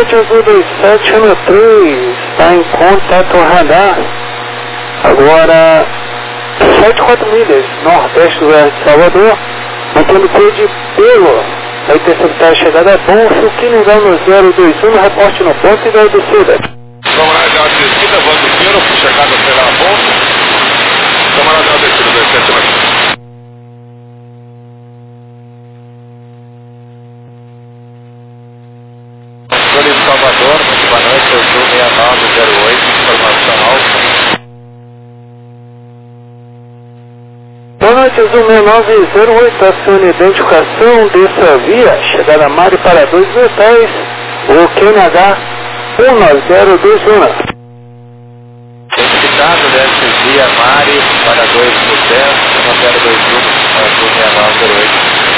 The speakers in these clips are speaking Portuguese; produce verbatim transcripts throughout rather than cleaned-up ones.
noite, Azul dois sete um três, está em contato radar. Agora, sete quatro milhas, nordeste do Oeste de Salvador, mantendo P de Pelo. Vai interceptar a chegada bom, Chuquinho vai no zero dois um, reporte no ponto e vai descida. Camarada descida, bando Pelo, chegada pela ponta. Camarada descida, dois sete um. Controle de Salvador, muito boa noite, eu sou seis nove zero oito, informação alta. Boa noite, Azul seis nove zero oito, acione identificação dessa via, chegada Mari para dois metais, o Q N H um nove zero dois um. Identificado dessa via Mari para dois metais, um nove zero dois um, Azul seis nove zero oito.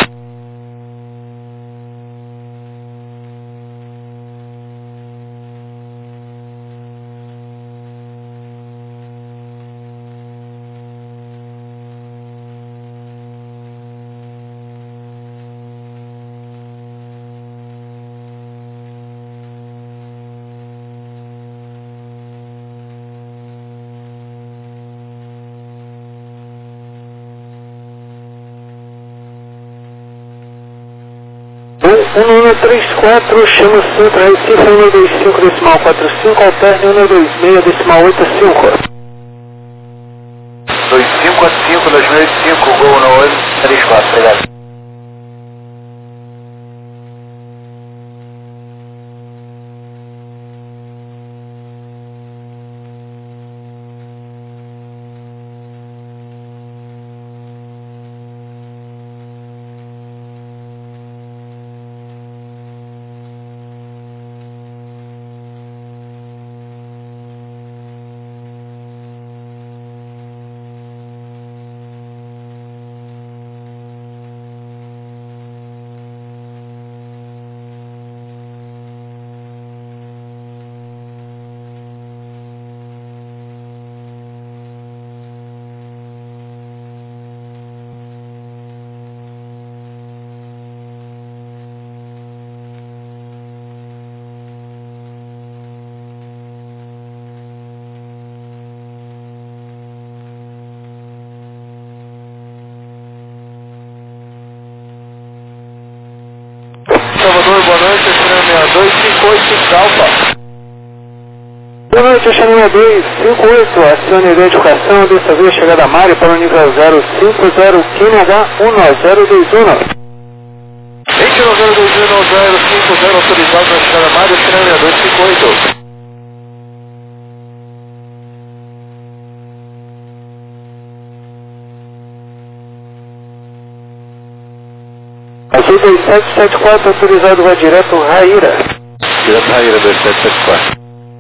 um um três quatro, chama Centro, Recife um dois cinco, decimal quatro cinco, alterne um dois seis, decimal oito cinco. dois cinco quatro cinco, dois mil e cinco, Gol no oito três quatro, obrigado. Salvador, boa noite, Xanã seis dois cinco oito, Calpa. Boa noite, Xanã dois cinco oito, acione identificação dessa via, chegada Mari para o nível zero cinco zero, Q N H um nove zero dois um. vinte nove zero dois um zero cinco zero, autorizado na chegada Mari, Xanã dois cinco oito. Azul dois sete sete quatro, autorizado, vai direto Raíra. Direto Raíra, dois sete sete quatro.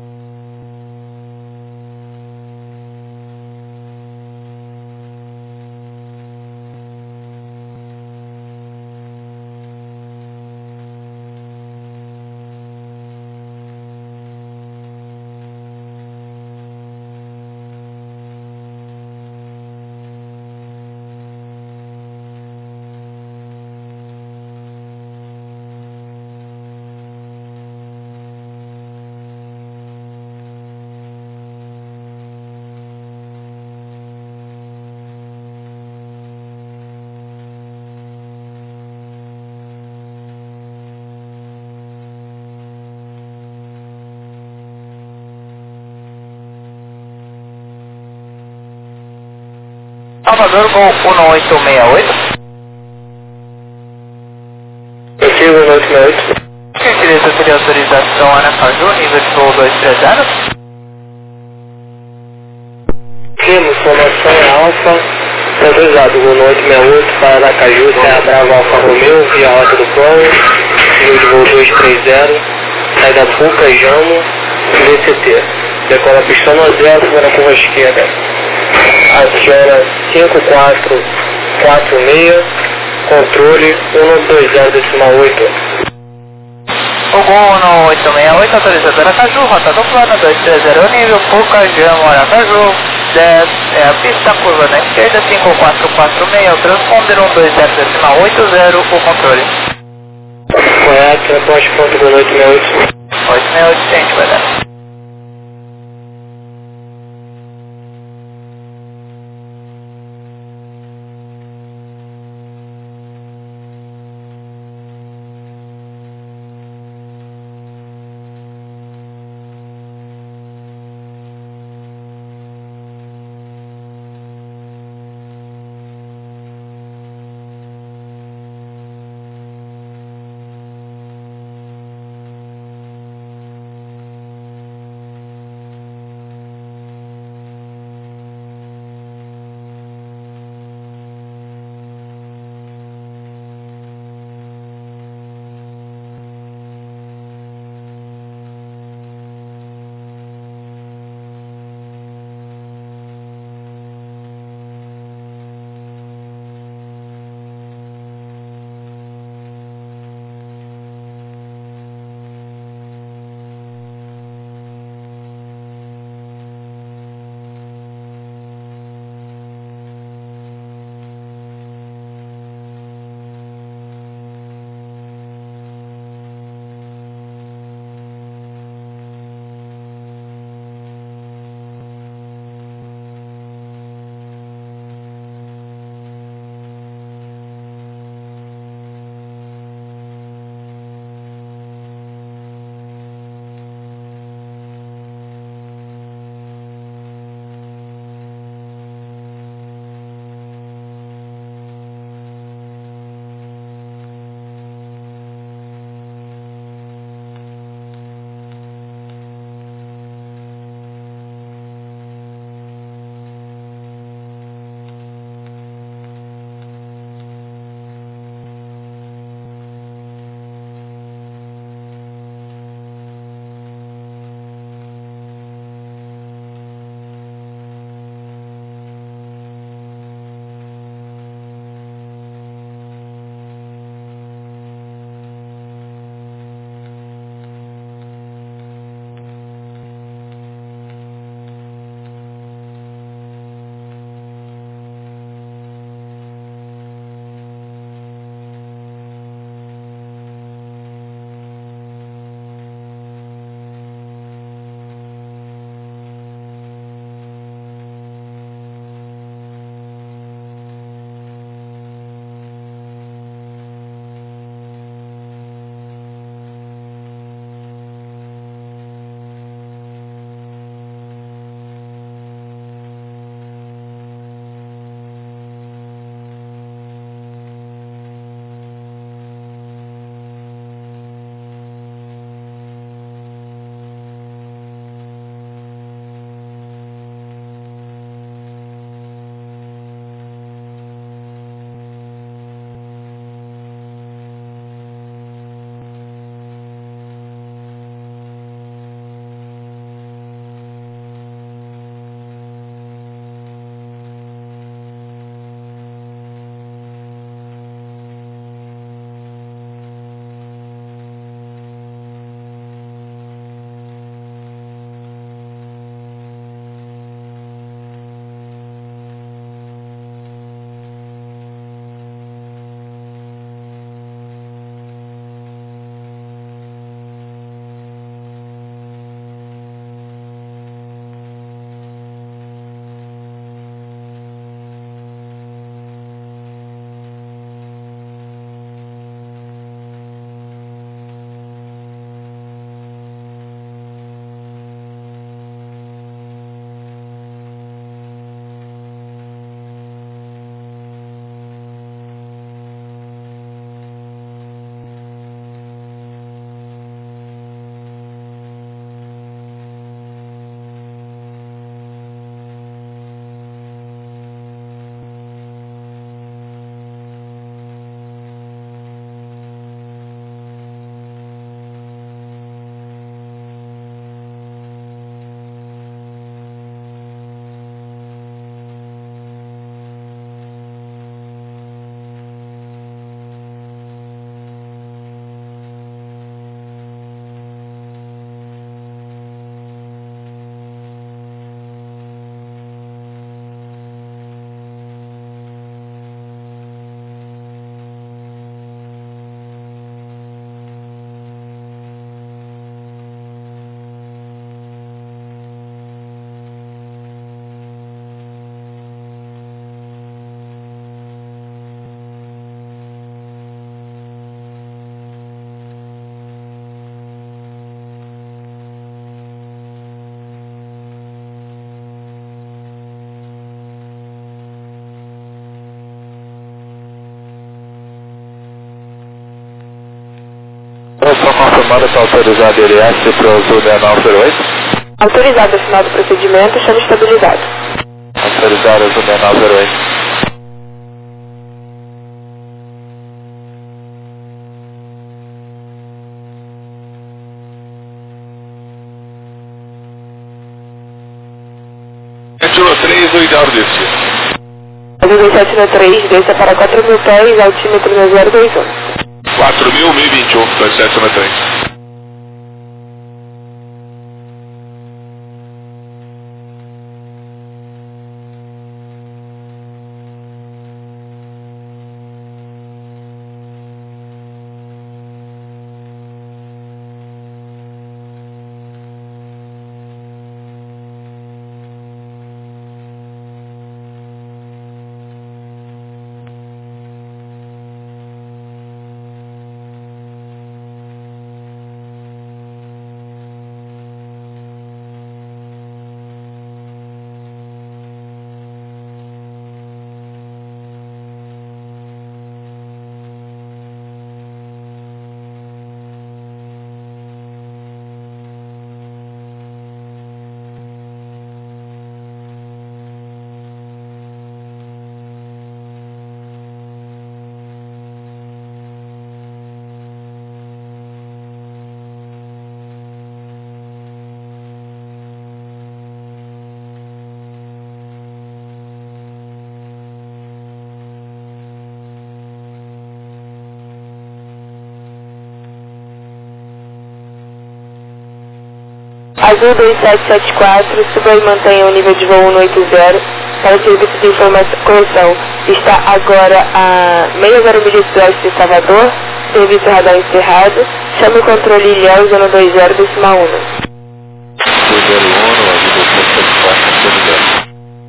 Salvador com um oito seis oito. Positivo, um oito seis oito. O direito teria autorização Aracaju, nível de voo dois três zero. Temos formação é Alfa, autorizado, um oito seis oito para Aracaju, Serra Brava, Alfa Romeo, via rota do plano, nível de voo dois três zero, saída Fuca, Jamo, D C T. Decola pistão no zero, para a curva esquerda. Aciona cinco quatro quatro seis, controle um dois zero decimal oito. Fogão um oito seis oito, autorizado Aracaju, rota do plano dois três zero, nível Fuca, Jamo, Aracaju, dez, é a pista, curva na esquerda, cinco quatro quatro seis, o transponder um dois zero decimal oito zero, o controle. Correto, reporte ponto um oito seis oito. oito seis oito, sente, vai dar. confirmando, está autorizado L S para o Azul seis nove zero oito. Autorizado, final do procedimento, chama estabilizado. Autorizado Azul seis nove zero oito. sete um três, o ideal destino. Azul sete um três, desça para quatro mil pés, altímetro no zero dois um. quatro mil, mil e vinte e um, dois sete um três. Azul dois sete sete quatro, suba e mantenha o nível de voo cento e oitenta para o serviço de informação correção. Está agora a meia hora milhas do oeste de Salvador, serviço radar encerrado, chame o controle Ilhéus, zona dois zero, decimal um. dois zero um, Azul dois sete sete quatro, autorizado.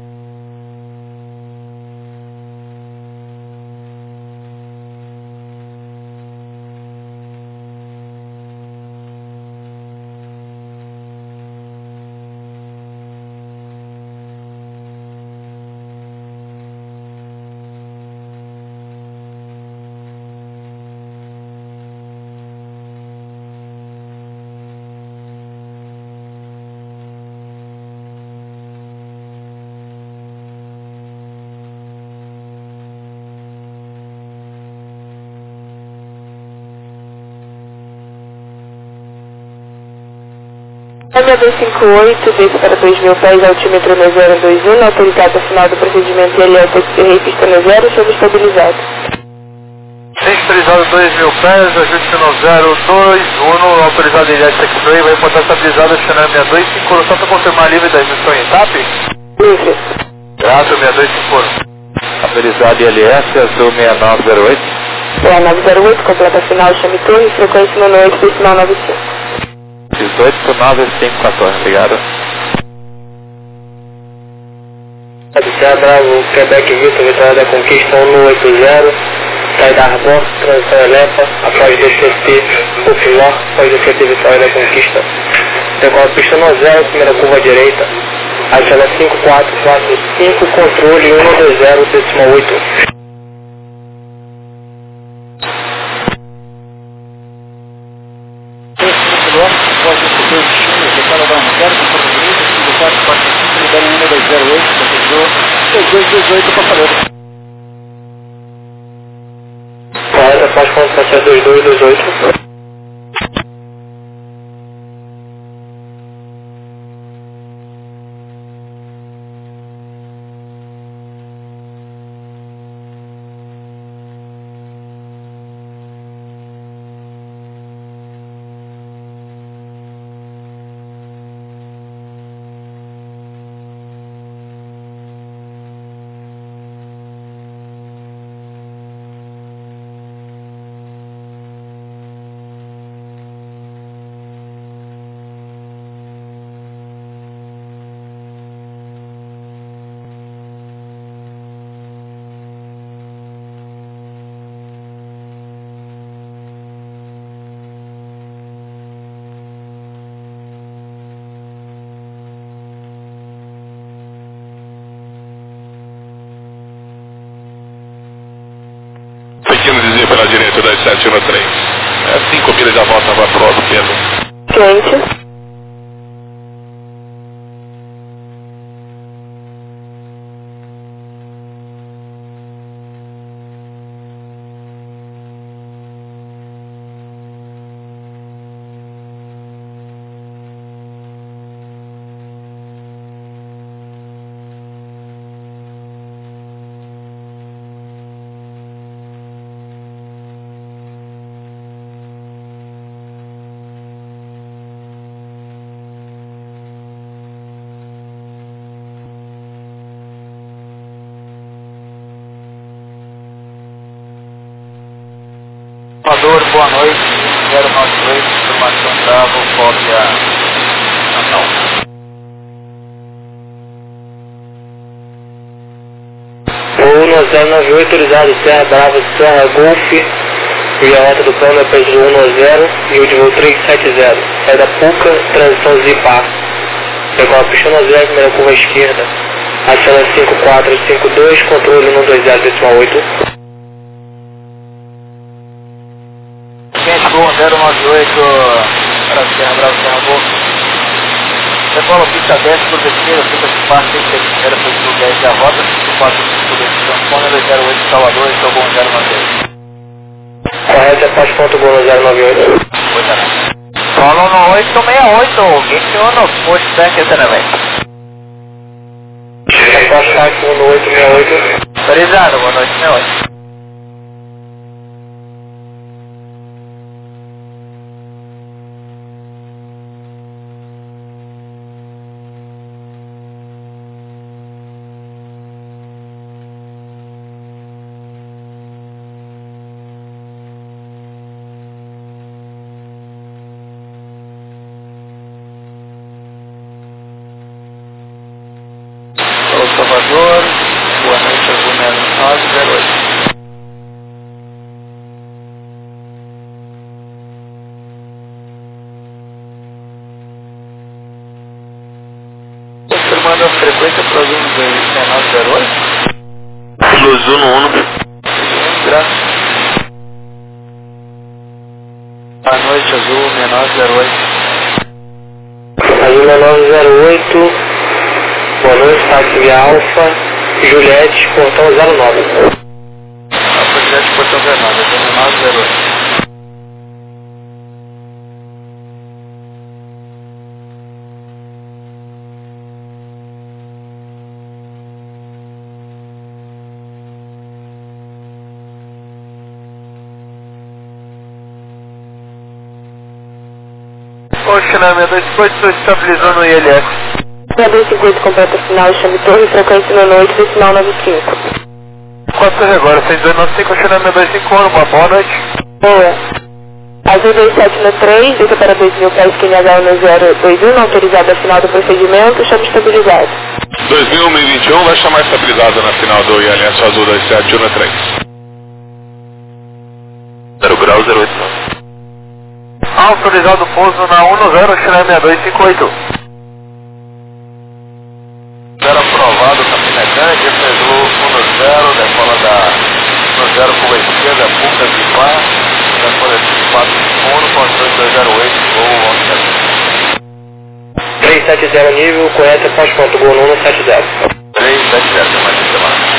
M dois cinco oito, desce para dois mil pés, altímetro no zero dois um, autorizado ao final do procedimento L S S, pista no zero, chama estabilizado. Centralizado dois mil pés, ajuste no zero dois um, autorizado L S X-Ray, vai botar estabilizado, Channel seis dois cinco um, só para confirmar livre da emissão em T A P? Livre. Graças, seis dois cinco um. Autorizado L S, Azul seis nove zero oito. seis nove zero oito, completa final, chame torre, frequência no noite, decimal nove cinco. dezoito nove cinco quatorze, obrigado. Observa Bravo, Quebec Vitor, Vitória da Conquista cento e oitenta, saída Arbor, transição Elepa, após D C T, Popiló, após D C T Vitória da Conquista. Decola pista no zero, primeira curva à direita, adiciona cinco quatro quatro cinco, controle cento e vinte, decimal oito. Pode receber o destino, declara da Rosário, com Porto Rico, quatro quatro cinco, libera um dois zero oito, protegeu dois dois dois oito, passageiro. Correta, pode contar dois dois dois oito. Pequeno desvio pela direita, dois sete um três. É cinco milhas da volta vai pro outro pedro. Quente. Salvador, boa noite, zero nove oito, informação Bravo, cópia Natal. Voo no zero nove oito, autorizado Serra Brava, Serra Golf, via rota do plano é preço de um no zero e o de voo trezentos e setenta, sai da Puca, transição Zipar. Pegou a pista no zero, primeira curva à esquerda, aciona cinco quatro cinco dois, controle um dois zero decimal oito. zero nove oito para Serra Brava, Serra Golf. Decola pista dez por esquerda, fica de parte, tem que ser primeira, foi por dez da rota, cinco quatro cinco dois, Transponder dois zero oito, Salvador, estou bom zero nove oito. Correto, é pós ponto gol no zero nove oito. Pois é. Solo no oito seis oito, get on no push back exatamente. É pós táxi no oito seis oito. Autorizado, boa noite, meu oito. Salvador, boa noite, Azul nove zero oito. Confirmando a frequência para Azul nove zero oito. Azul no um. Graças. Boa noite, Azul nove zero oito. Azul nove zero oito. Boa noite, táxi via Alfa, Juliette, portão zero nove. Alfa Juliette, portão zero nove, Azul nove zero oito. Oxinamento dois cinco oito, estou estabilizando o I L S. dois cinco oito completa final, chame torre, frequência no noite, decimal nove cinco. Quanto agora? seis dois nove cinco, Oxinamento dois cinco um, uma boa noite. Boa. Azul dois sete no três, desça para dois mil para esquina H no zero dois um, autorizado a final do procedimento, chame estabilizado. dois mil e vinte e um vai chamar estabilizado na final do I L S Azul dois sete um no três. zero grau zero oito nove. Autorizado o pouso na um no zero, Oxinamento dois cinco oito. Zero aprovado, Campinegante, Pedro um no zero, decola da no zero curva esquerda, Puca de Pá, decola cinco quatro cinco um, controle dois zero oito, voo onze sete. trezentos e setenta nível, correto, é pós ponto gol no um sete zero. trezentos e setenta, mais de semana.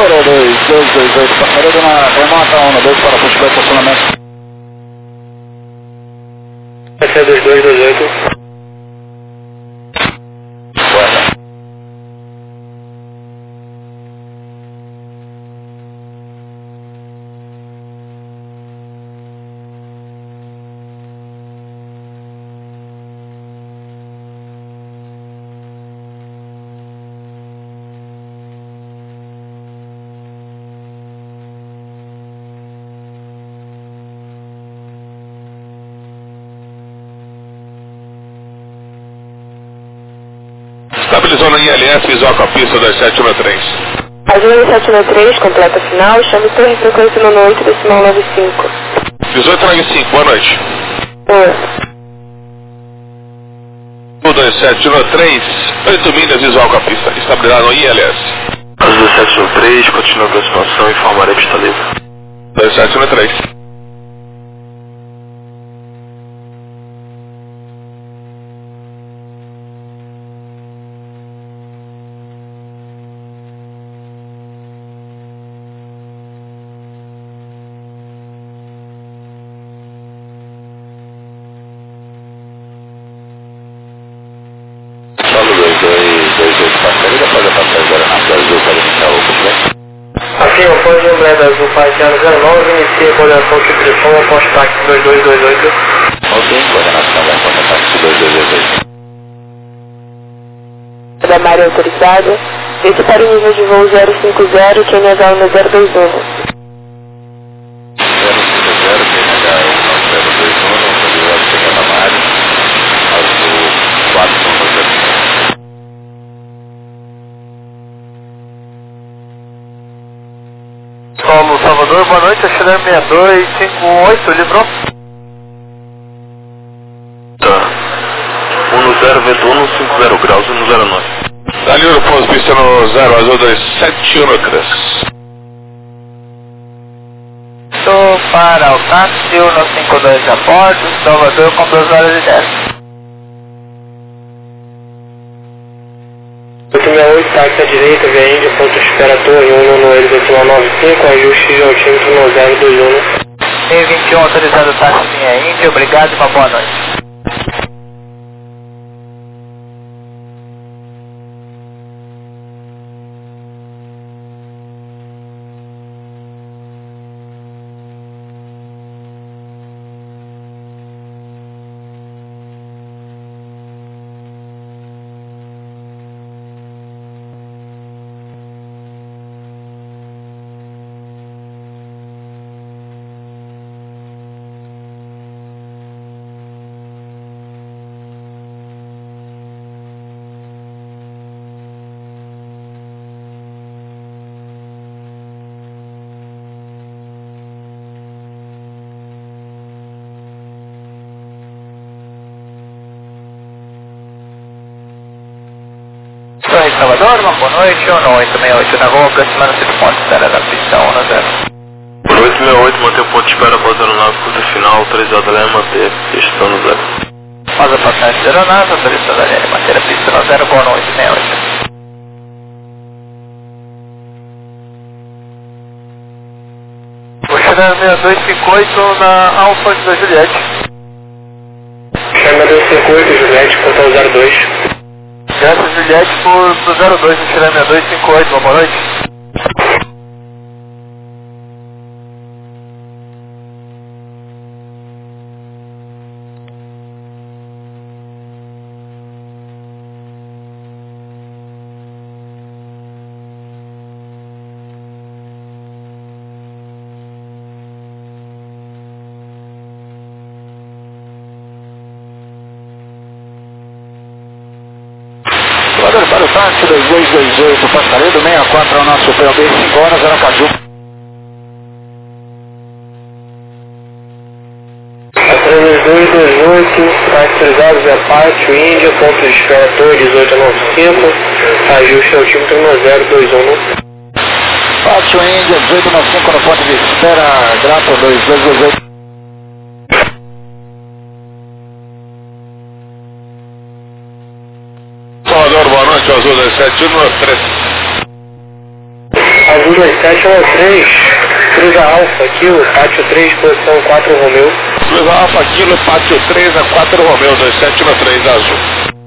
Salvador, dois dois dois oito, passaredo na remota um dois para puxar o estacionamento. Esse é dois dois dois oito. Boa. Estabilizou na I L S, visual com a pista dois sete um três. Azul sete um três, completa final, chame torre frequência no oito, decimal nove cinco. dezoito nove cinco, boa noite. Oi. dois sete um três, oito milhas, visual com a pista, estabilizado no I L S. Azul sete um três, continua a aproximação, informarei pista livre. dois sete um três. Aqui eu posso de Umbrella Azul Paisiano zero nove, inicia a coordenação tipo de som após táxi dois dois dois oito. Ok, coordenação vai após táxi dois dois dois oito. Da Maria autorizada, esse para o nível de voo zero cinco zero, Q N H um zero dois um. zero cinco zero, Q N H um zero dois um, autorizado chegando a Mari, Azul quatro zero zero. Como Salvador, boa noite, Chileno seis dois cinco oito, livrou? Tá. um zero, vento um, cinco zero graus, um zero nove. Dali Europos, pista no zero, azul dois sete um três. Estou para o táxi um cinco dois a bordo, Salvador com duas horas e dez. oito seis oito, táxi à direita, via Índia, ponto espera torre um no L decimal nove cinco, ajuste de altímetro no zero dois um. E vinte e um, autorizado o táxi via Índia, obrigado e uma boa noite. Torre Salvador, uma boa noite, um oito seis oito na rua, aproximando-se do ponto de espera da pista um zero. oito seis oito, mantém o ponto de espera após a aeronave, curta final, autorizado a L E M, manter pista no zero. Após a passagem da aeronave, autorizado a L E M, manter a pista no zero, boa noite, seis oito. O Chileno seis dois cinco oito na Alfa da Juliette. Chama dois cinco oito, Juliette, portal zero dois. Graças Juliette por, por zero dois, o Chileno seis dois cinco oito, boa noite. Para o táxi dois dois dois oito, Passaredo sessenta e quatro ao nosso P O B, cinco horas, Aracaju. A três dois dois oito, caracterizado via Pátio, Índia, ponto de espera torre dezoito nove cinco, ajuste altímetro no zero dois um. Pátio, Índia, dezoito nove cinco no ponto de espera, Grata dois dois dois oito. Salvador, boa noite, azul dois sete um três. Azul dois sete um três, cruza Alfa, Kilo, Pátio três, posição quatro Romeu. Cruza Alfa, Kilo, Pátio três a quatro Romeu, dois sete um três Azul.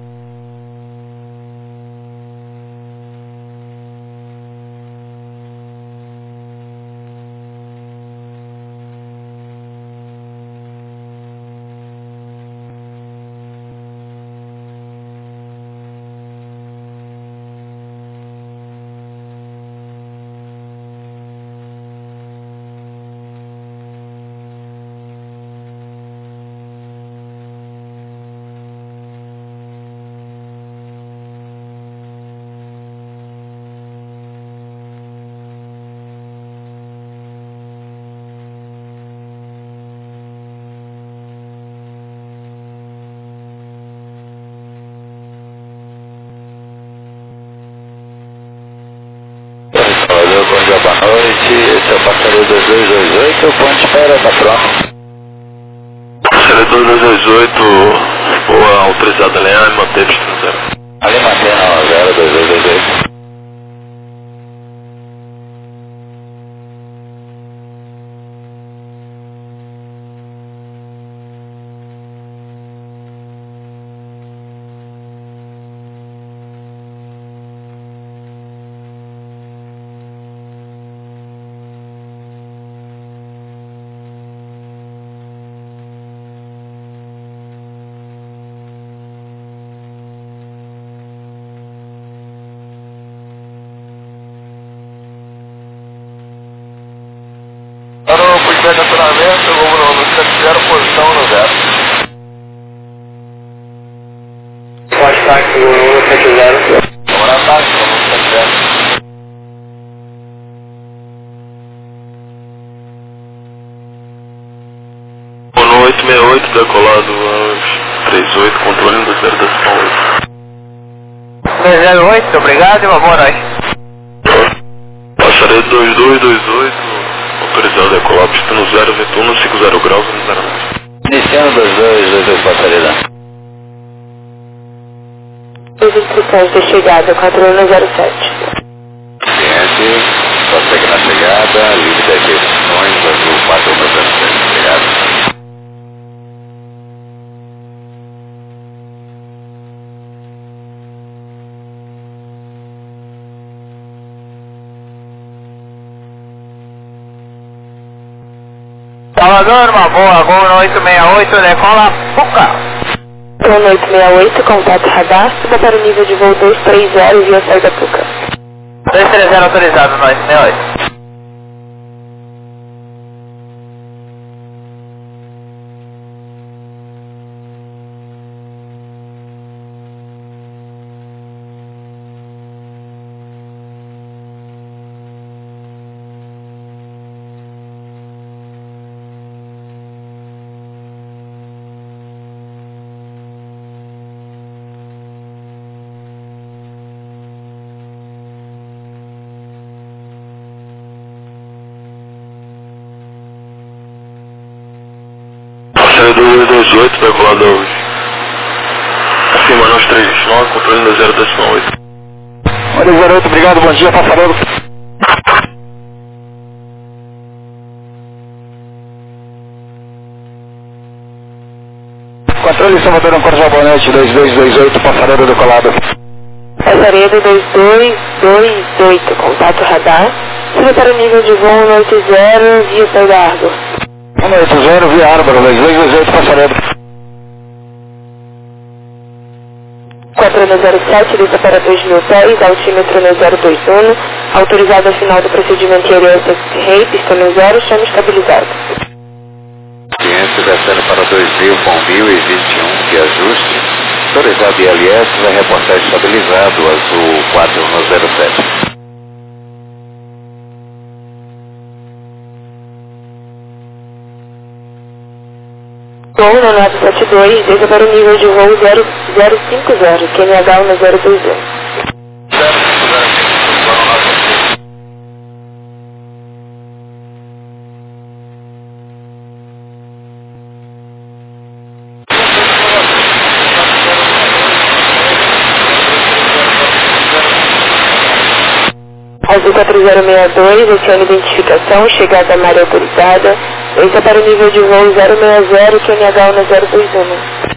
Valeu, bom dia, boa noite. Esse é o passageiro dois dois dois oito, o ponto de espera, tá pronto. Passageiro dois dois dois oito, voa autorizado a alinhar e manter destino zero. Ali mantém a zero dois dois dois oito. Parou, fui de estacionamento, vamos no, no sete zero, posição no zero. Pode táxi no sete zero. Vamos na táxi, vamos no sete zero. No oito seis oito, decolado aos trinta e oito, controle do zero decimal oito. dois zero oito, obrigado e uma boa noite. Passageiro dois dois dois oito, autorizado a decolar, pista no zero, vento um, cinco zero graus, no zero nove. Iniciando dois dois dois oito, passageiro. As instruções de chegada, quatro zero sete. Cliente, prossegue na chegada, livre das restrições, azul quatro zero sete, chegada. Salvador, uma boa, Gol no oito seis oito, decola, Puca. Gol no oito seis oito, contato radar, suba para o nível de voo dois três zero via saída Puca. dois três zero autorizado no oito seis oito. Passageiro dois dois oito, decolado aos acima nos três nove, controle do zero decimal oito. dois zero oito, obrigado, bom dia, passageiro. Controle Salvador, um Corsa Bonete, dois dois dois oito, passageiro decolado. Passaredo dois dois dois oito, contato radar, suba para o nível de voo no oito zero via saída Argo. um oito zero via Árbaro, dois dois dois oito, passageiro. quatro zero sete, lista para dois mil pés, altímetro no zero dois um, autorizado ao final do procedimento I L S Rei, pista no zero, chama estabilizado. Cliente descendo para dois mil, com mil e vinte e um de ajuste. Autorizado I L S, vai reportar estabilizado, azul quatro zero sete. Gol no nove sete dois, desça para o nível de voo zero zero cinco zero, Q N H no zero dois um. Azul quatro zero seis dois, acione identificação, chegada à área autorizada. Esse é para o nível de voo zero seis zero, Q N H um zero dois um.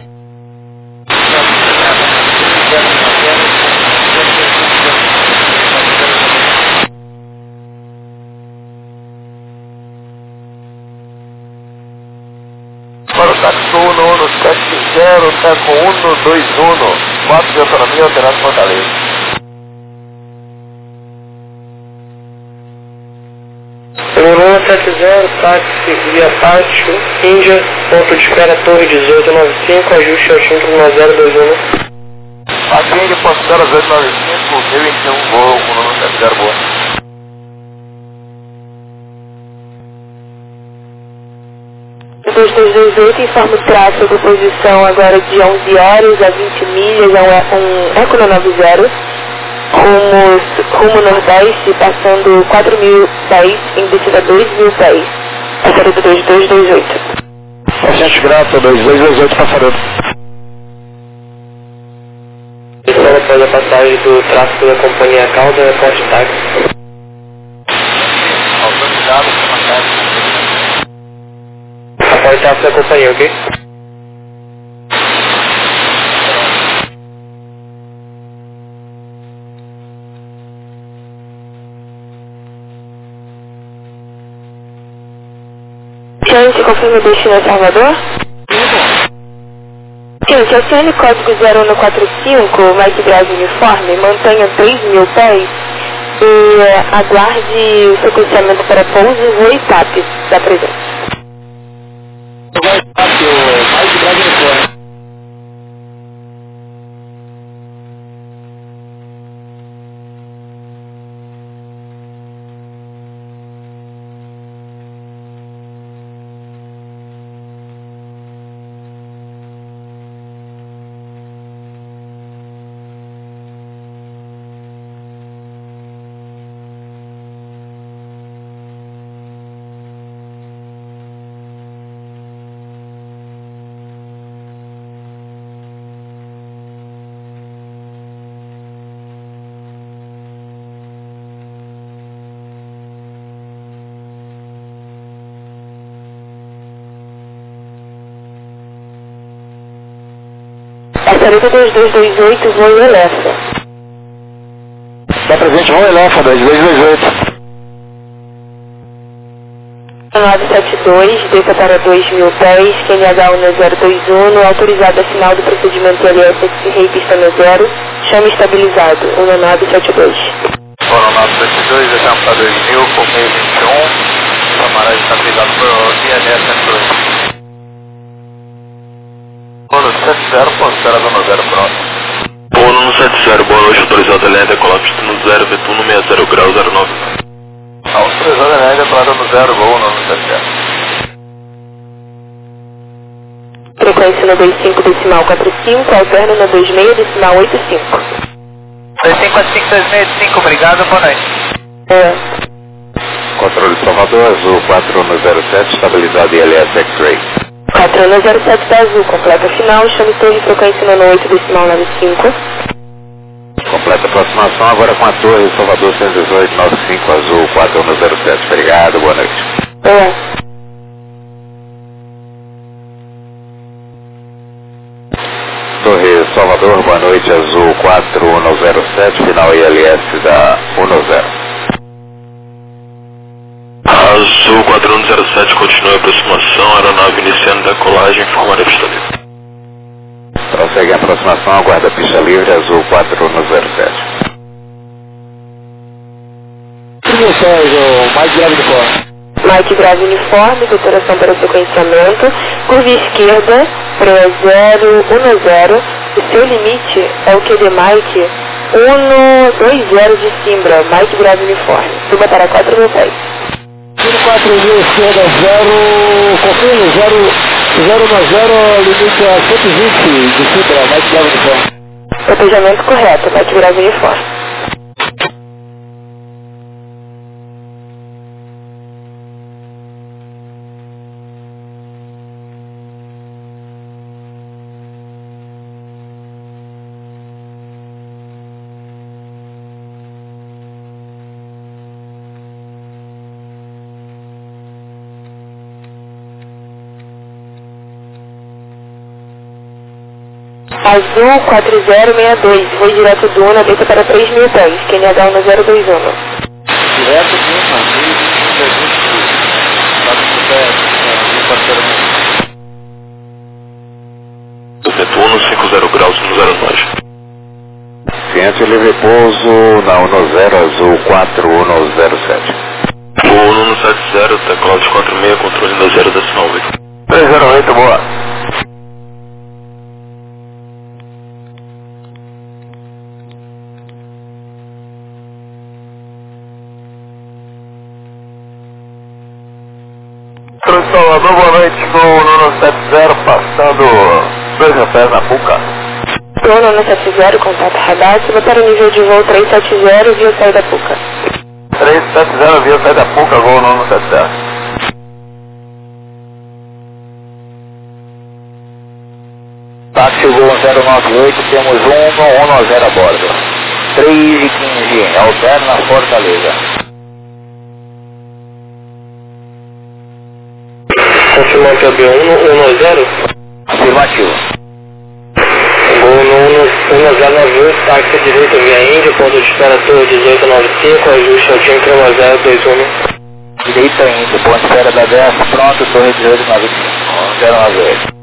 Para o táxi um no sete zero, Teco um dois um, quatro de autonomia, alterado Fortaleza. um sete zero, táxi via Pátio, Índia, ponto de espera Torre dezoito noventa e cinco, ajuste ao título zero dois um. Aqui ele ponto zero dois nove cinco, mil e vinte e um, voo com um sete zero, boa. dois dois dois oito informa o tráfego, posição agora de onze horas a vinte milhas, é um, um Econo noventa, rumo, rumo nordeste, passando quatro mil pés, em descida dois mil pés, passaredo dois dois dois oito. Paciente grato, dois dois dois oito, passaredo. Então, após a passagem do tráfego da companhia Calda, aeroporto de táxi. Autorizado com uma taxa. Após o tráfego da companhia, ok? Gente, confirma o destino a Salvador? Gente, acione código zero um quatro cinco, Mike Drive uniforme, mantenha três mil pés e eh, aguarde o sequenciamento para pouso e voo e T A P da presença. Mike Drive uniforme. Passaredo dois dois dois oito, voo Elefa. Está presente, voo Elefa, dois dois dois oito. nove sete dois, desça para dois mil pés, Q N H um zero dois um, autorizado a final do procedimento L S X Rei pista no zero, chame estabilizado, um nove sete dois. Foram nove sete dois, já para dois mil, com meio vinte e um, camarada estabilizado por I N S cento e dois. Foram sete zero, ponto zero um zero, pronto. Polo sete zero, boa noite, autorizado L N, decolar pista no zero, Vetuno sessenta grau zero nove. Autorizado L N, decolado no zero, gol no sete zero. Frequência no dois cinco decimal quatro cinco, alterno no dois seis decimal oito cinco. dois cinco quatro cinco dois seis cinco, obrigado, boa noite. É. Controle Salvador, Azul quatro um zero sete, estabilizado L S X-Ray. quatro um zero sete da Azul, completa final, chame torre, frequência no oito decimal nove cinco. Completa aproximação agora com a torre Salvador cento e dezoito noventa e cinco, Azul quatro um zero sete, obrigado, boa noite. É. Torre Salvador, boa noite, Azul quatro um zero sete, final I L S da um zero. Azul quatro um zero sete, continua a aproximação, aeronave iniciando decolagem, informar a pista livre. Prossegue a aproximação, aguarda a pista livre, Azul quatro um zero sete. Mike Drive uniforme. Mike Drive uniforme, deturação para sequenciamento, curva esquerda, para zero um zero, o seu limite é o Q D Mike um dois zero de Simbra, Mike Drive uniforme, suba para quatro mil pés. quatro mil, esquerda, zero, confirme, zero, zero um zero, limite a cento e vinte de Simbra, Mike Drive uniforme. Protejamento correto, Mike Drive uniforme. Azul quatro zero seis dois, voo direto do Una, desça para três mil pés, Q N H um zero dois um. Direto do Una, mil e vinte e três. Está no pé, parceiro. Netuno cinco zero graus no zero nove. Ciência livre pouso na um zero Azul quatro um zero sete. Voo um sete zero, teclado quatro seis, controle da zero decimal oito. três zero oito, boa. Salvador, boa noite, com o um sete zero, passando dois repés na Puca. Dono um sete zero, contato radar, suba para o nível de voo três sete zero, via saída Puca. três sete zero, via saída Puca, voo no um sete zero. Táxi voo zero nove oito, temos um um zero a bordo. três e quinze, alterna Fortaleza. Confirmando P B um um zero. Afirmativo. Voo no um zero nove oito, táxi direito via Índia, ponto de espera Torre dezoito noventa e cinco, ajuste altímetro um zero dois um. Direita Índia, ponto de espera da dez, pronto, Torre dezoito noventa e cinco, zero nove oito.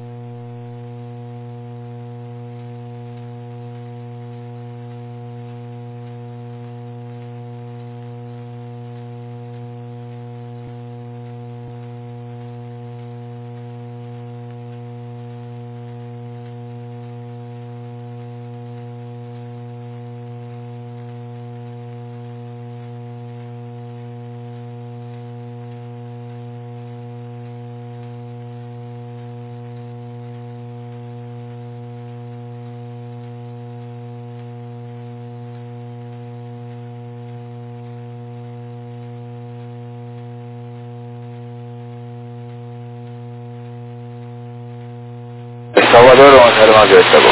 Salvador um zero nove oito, tá bom.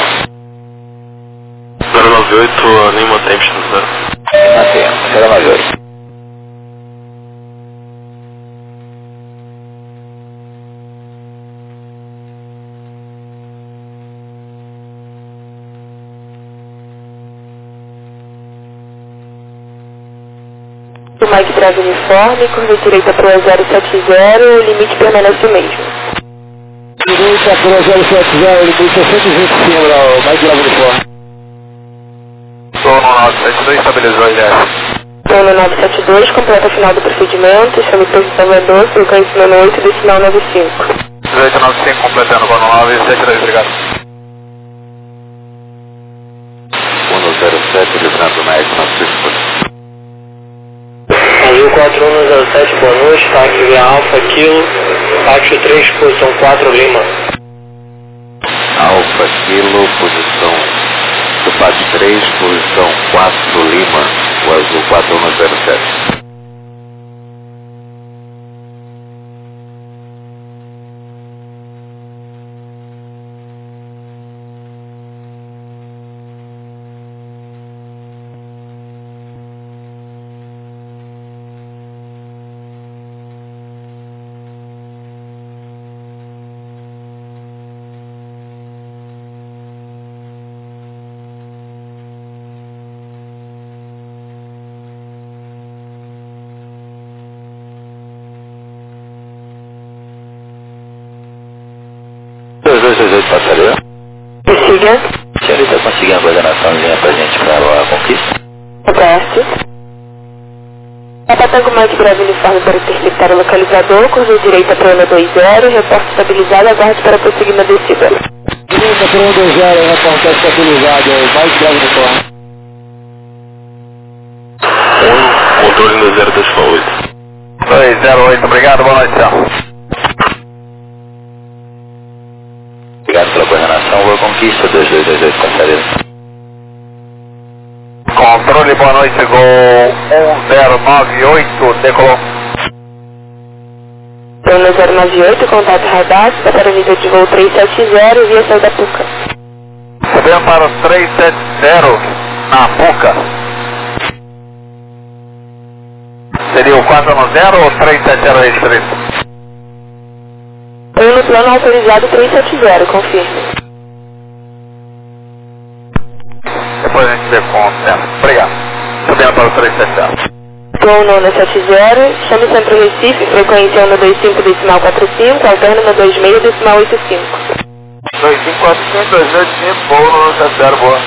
zero nove oito, anima tempo no zero. Mantém, zero nove oito. O Mike Bravo uniforme, curva direita para o zero sete zero, o limite permanece o mesmo. Direita para o zero sete zero, limite cento e vinte e cinco, o Mike Bravo uniforme. Sono nove sete dois, estabilizou a ilha. Sono nove sete dois, completa o final do procedimento, chame o preço Salvador, frequência nove oito, decimal nove cinco. dezoito noventa e cinco, completando com nove sete dois, obrigado. um zero sete, livrando na Francisco. Azul quatro um zero sete, boa noite, táxi via Alfa Kilo, táxi três, posição quatro, Lima. Alfa Kilo, posição do Pátio três, posição quatro, Lima, o Azul quatro um zero sete. dois dois dois oito, passaria. Siga. Senhorita, conseguir a coordenaçãozinha pra gente para a conquista? Abraço. Papatango Mike Bravo uniforme para interceptar o localizador, curva direita para o dois zero, reporte estabilizado, aguarde para prosseguir na descida. Direita para o dois zero, reporte estabilizado, Mike Bravo uniforme. um, controle da zero decimal oito. dois zero oito, obrigado, boa noite, tchau. Obrigado pela coordenação, vou conquista dois dois dois oito, passaria. Controle, boa noite, Gol um zero nove oito, decolou. Bruno zero nove oito, contato radar, está para a nível de voo três sete zero, via saída Puca. Subimos para o três sete zero na Puca. Seria o quatro um zero ou três sete zero restrito? Eu no plano autorizado três sete zero, confirme. Decon Centro. Obrigado. Subindo para o três sete zero. Gol nono sete zero, chame Centro Recife, frequência um dois cinco decimal quatro cinco, alterno um dois seis decimal oito cinco. dois cinco quatro cinco, dois oito cinco, gol nono sete zero, boa.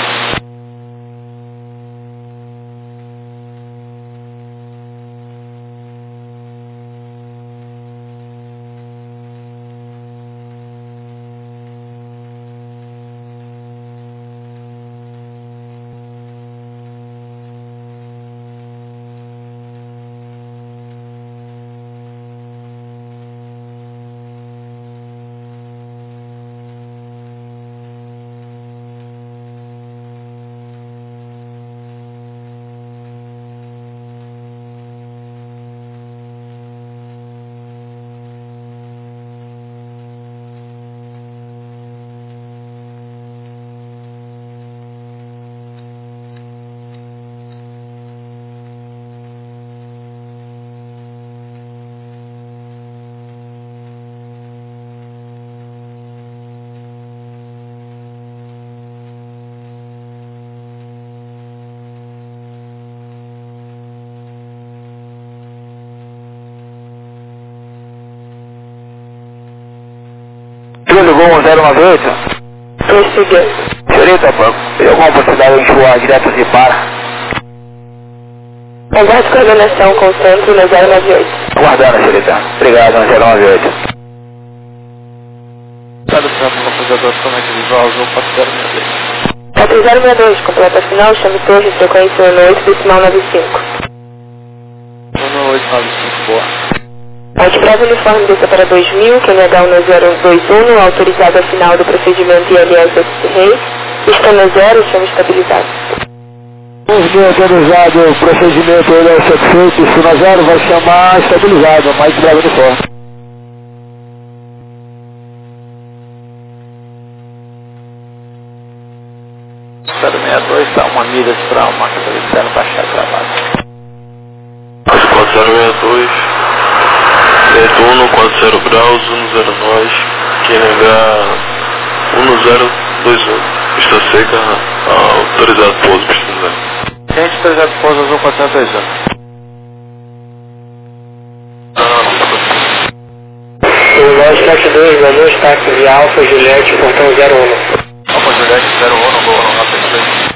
Segundo gol zero nove oito. Prosseguindo. Senhorita, tem alguma possibilidade de voar direto de para? Aguarde coordenação com o centro na zero nove oito. Aguardando, senhorita. Obrigado, zero nove oito. Sabe o centro localizador somente visual, Azul quatro zero seis dois. quatro zero seis dois, completa final, chame torre, frequência um oito decimal nove cinco. um oito nove cinco, boa. Antebrava uniforme desça para dois mil, Q N H um zero dois um, autorizado a final do procedimento I L S X-Ray, está no zero, chama estabilizado. Movimento autorizado, o procedimento I L S X-Ray, isso na zero, vai chamar estabilizado, mais bravo uniforme. zero seis dois, está uma milha para uma marca externa baixar travado. quatro zero seis dois, retorno quatro zero graus, um zero nove, Q N H um zero dois um, pista seca, autorizado pouso, pista zero. Gente, autorizado pouso, Azul quatro zero dois um. O nove sete dois, boa noite, táxi de Alfa, Juliette, portão zero um. Alfa Juliette zero um, gol no rápido.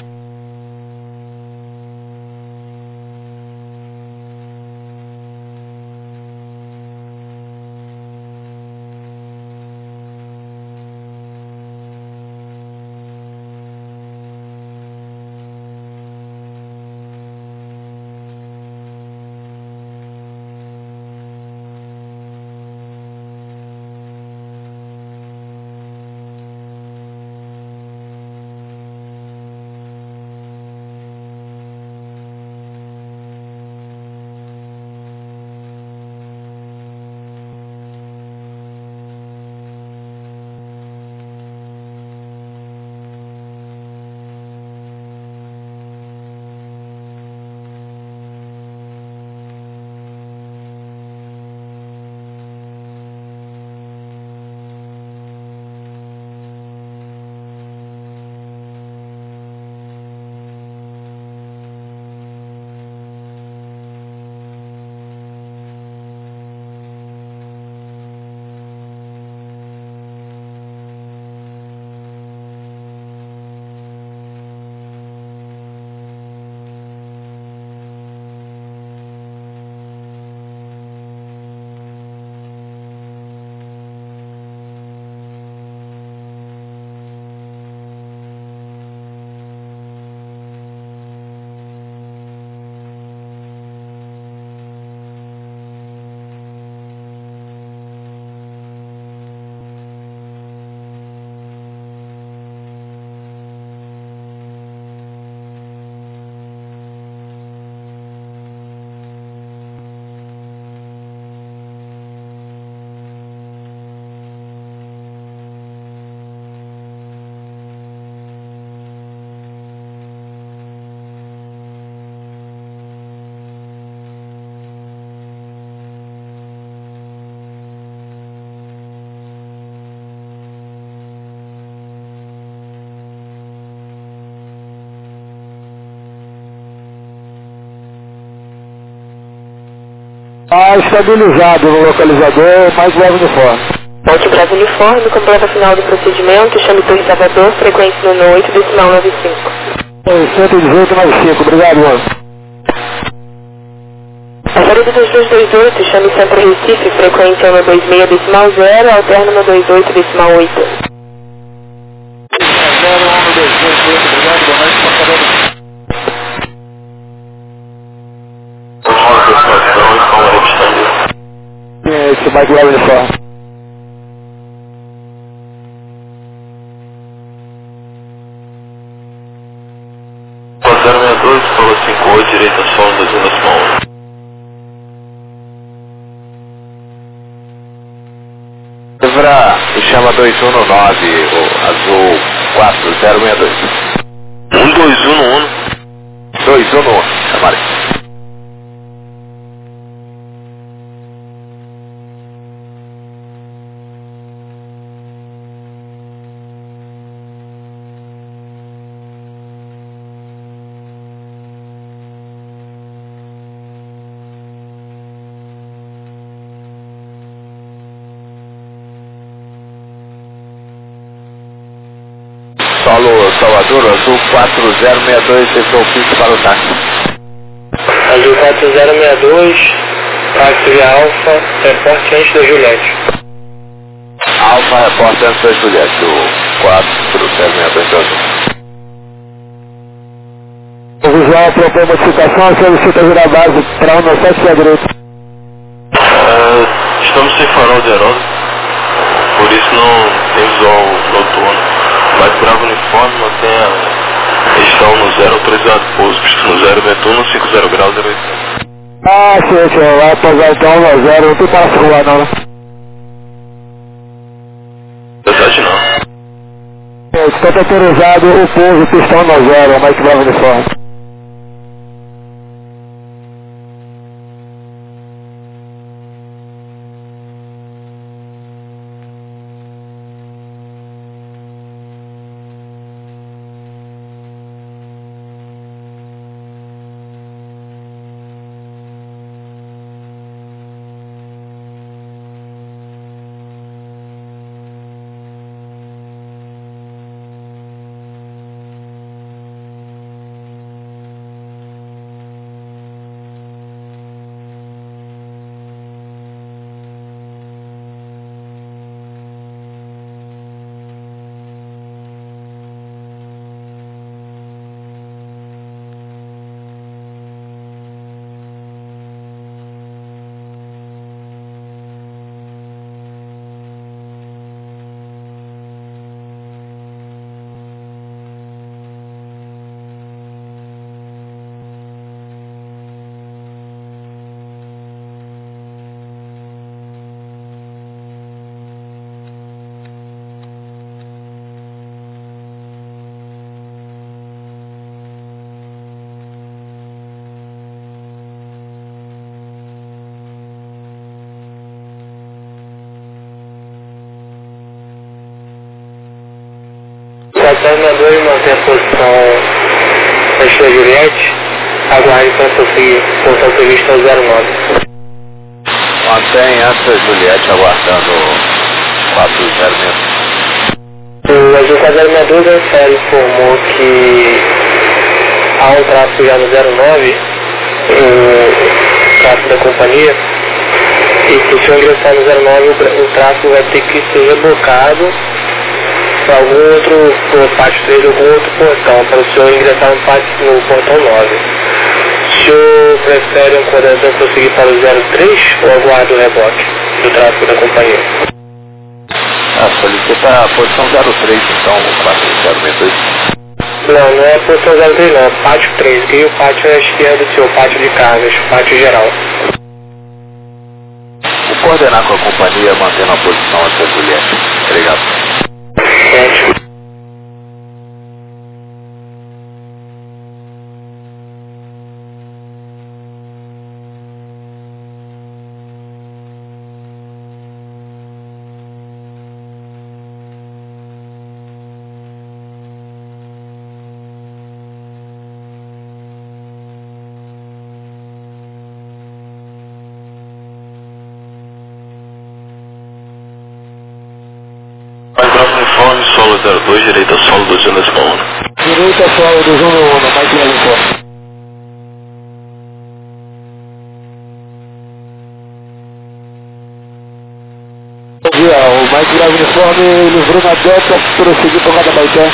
Está estabilizado no localizador, mais Bravo Uniforme. Ponte Bravo Uniforme, completa final do procedimento, chame Torre Salvador, frequência no oito, decimal noventa e cinco. cento e dezoito, noventa e cinco, obrigado, mano. Aparelho dois dois dois oito, chame Centro Recife, frequência um dois seis, decimal zero, alterno um dois oito, decimal oito. zero um dois dois oito, obrigado, boa noite, passageiro. Esse mais Bravo Uniforme. zero seis dois, solo cinco oito, direita solo, dois um decimal um. Evra, chama dois um nove, o azul quatro zero seis dois. um dois um no um. dois um um, chamarei. Solo Salvador, azul quatro zero seis dois, deixou o piso para o táxi. Azul quatro zero seis dois, táxi via Alfa, reporte antes da Juliette. Alfa, repórter antes da Juliette, o quatro zero seis dois do azul. O visual propõe modificação, solicita virar base para um sete à direita. Uh, estamos sem farol de aeródromo, por isso não tem visual noturno. Mas Bravo Uniforme mantenha registrado no zero, autorizado pouso, pista no zero, vento um, cinco zero graus, zero oito. Ah, sim, senhor, vai pousar então no zero, não tem passo lá não, né? Verdade não. É, está autorizado o pouso, pistão no zero, mais Bravo Uniforme. quatro seis dois, mantém a posição antes da Juliette, aguarde para prosseguir, posição prevista ao zero nove. Mantém antes da Juliette aguardando quatro zero seis. O Azul quatro zero seis dois, a F L informou que há um tráfego já no zero nove, o tráfego da companhia, e que se eu ingressar no zero nove, o, o tráfego vai ter que ser rebocado para algum outro, por parte três, algum outro portão, para o senhor ingressar no, parte, no portão nove. O senhor prefere um coordenador prosseguir para o zero três ou aguarda o reboque do tráfego da companhia? Ah, solicita a posição zero três, então, o quatro zero seis dois. Não, não é a posição zero três não, é pátio três, que o pátio é à esquerda do seu pátio de cargas, pátio geral. Vou coordenar com a companhia mantendo a posição até Juliette. Obrigado. Certo. uniforme, solo zero dois, direita solo dois um um. Direita solo dois um um, Mike Bravo Uniforme. Bom dia, o Mike Bravo Uniforme livrou na Delta, prosseguiu para cada Baité.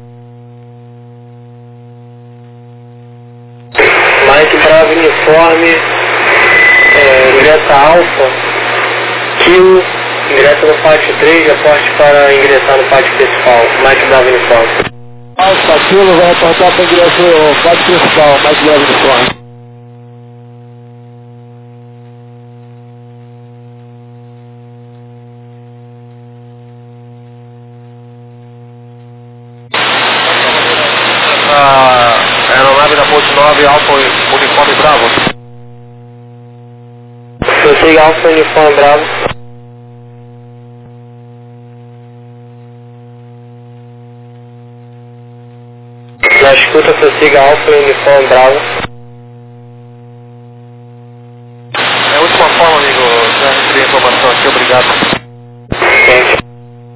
Mike Bravo Uniforme, é, ingressa Alfa, Kilo, ingressa no pátio três, reporte para ingressar no pátio principal, Mike Bravo Uniforme. Alfa, Kilo, vai reportar para ingresso no pátio principal, Mike Bravo Uniforme. A aeronave da Ponte nove, Alfa Uniforme Bravo. Prossiga Alfa Uniforme Bravo. Na escuta, prossiga Alfa Uniforme Bravo. É a última forma, amigo. Já recebi a informação aqui, obrigado. Gente.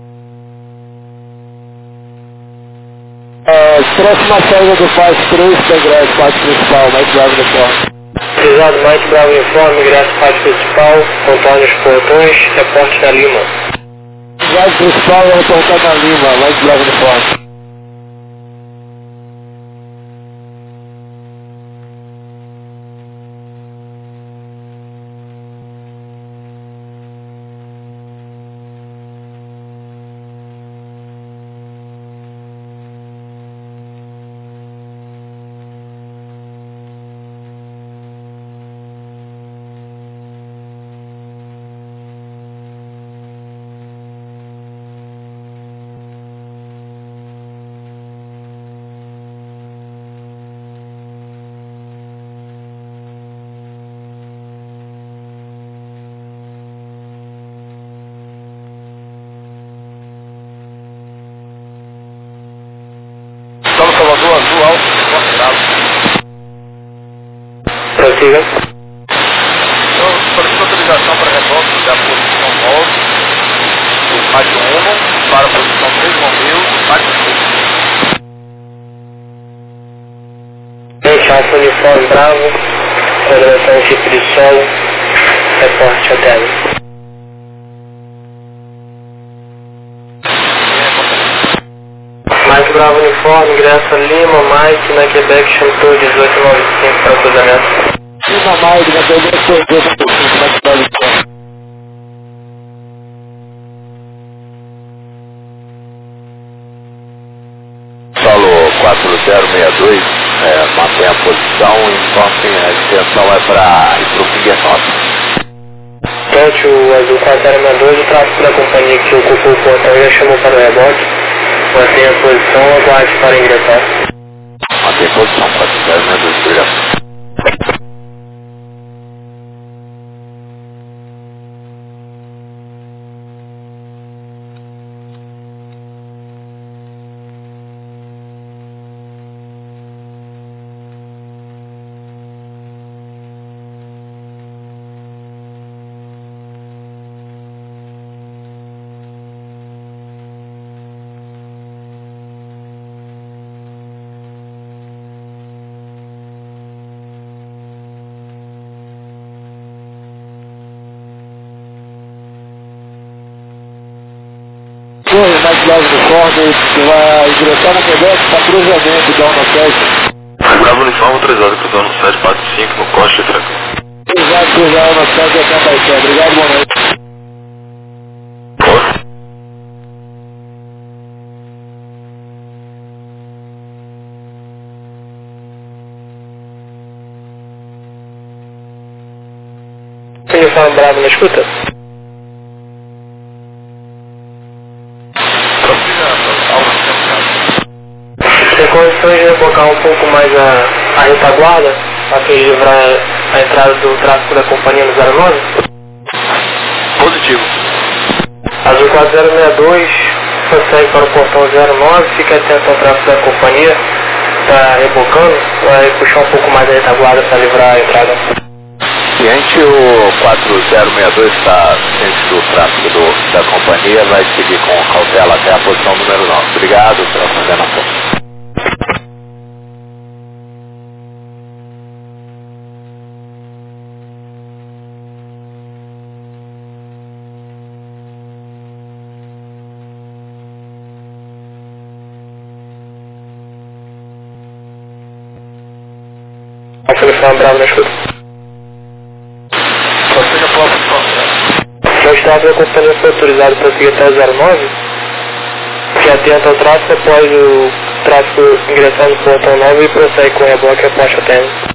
É, próxima saída do Pátio três, para ingresso, Pátio Principal, Mike Bravo Uniforme. Precisado Mike Bravo Uniforme, ingresso pátio principal, contorne os portões, reporte da Lima. Pátio Principal é reportar na Lima, Mike Bravo Uniforme. Solo Salvador, azul, alto, Uniforme Bravo. Prossiga. Eu solicito autorização para retorno da posição nove, do pátio um, para a posição três Romeu, do pátio seis. Gente, Alfa Uniforme Bravo, coordenação tipo de solo, reporte até. Mike Bravo Uniforme, ingressa Lima, Mike, na Quebec, Chantou dezoito noventa e cinco para cruzamento. Lima, Mike, na Quebec, Chantou dezoito noventa e cinco, Mike Bravo Uniforme. Solo quatro zero seis dois, é, mantém a posição, informe a extensão é para ir para o Figueiredo. Ponte o azul quatro zero seis dois, o tráfego da companhia que ocupou o portão já chamou para o rebote. Mantenha a posição, aguarde para ingressar. Mantém a posição quatro zero seis dois, obrigado. Oi, Mike Bravo Uniforme, que vai ingressar na Quebec para cruzamento da Onda sete. Mike Bravo Uniforme, três horas, cruzando sete quatro cinco, no Costa e Tranca. Exato, cruzar a Onda sete até a Baité. Obrigado, boa noite. Costa. Uniforme Bravo, na escuta? Tem condições de rebocar um pouco mais a, a retaguarda, a fim de livrar a entrada do tráfego da companhia no zero nove? Positivo. Azul quatro zero seis dois, prossegue para o portão zero nove, fique atento ao tráfego da companhia, está rebocando, vai puxar um pouco mais a retaguarda para livrar a entrada. Ciente, o quatro zero seis dois está ciente do tráfego do, da companhia, vai seguir com cautela até a posição número nove. Obrigado pela coordenação. Seleção Bravo na escuta. Prossiga para o processo. O estado da companhia foi autorizado para seguir até zero nove, que atenta ao tráfego após o tráfego ingressar no portão nove e prossegue com o reboque após a tenda.